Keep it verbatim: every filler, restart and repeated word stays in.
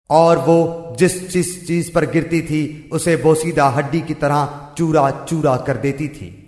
और वो जिस जिस चीज पर गिरती थी उसे बोसीदा हड्डी की तरह चूरा चूरा कर देती थी।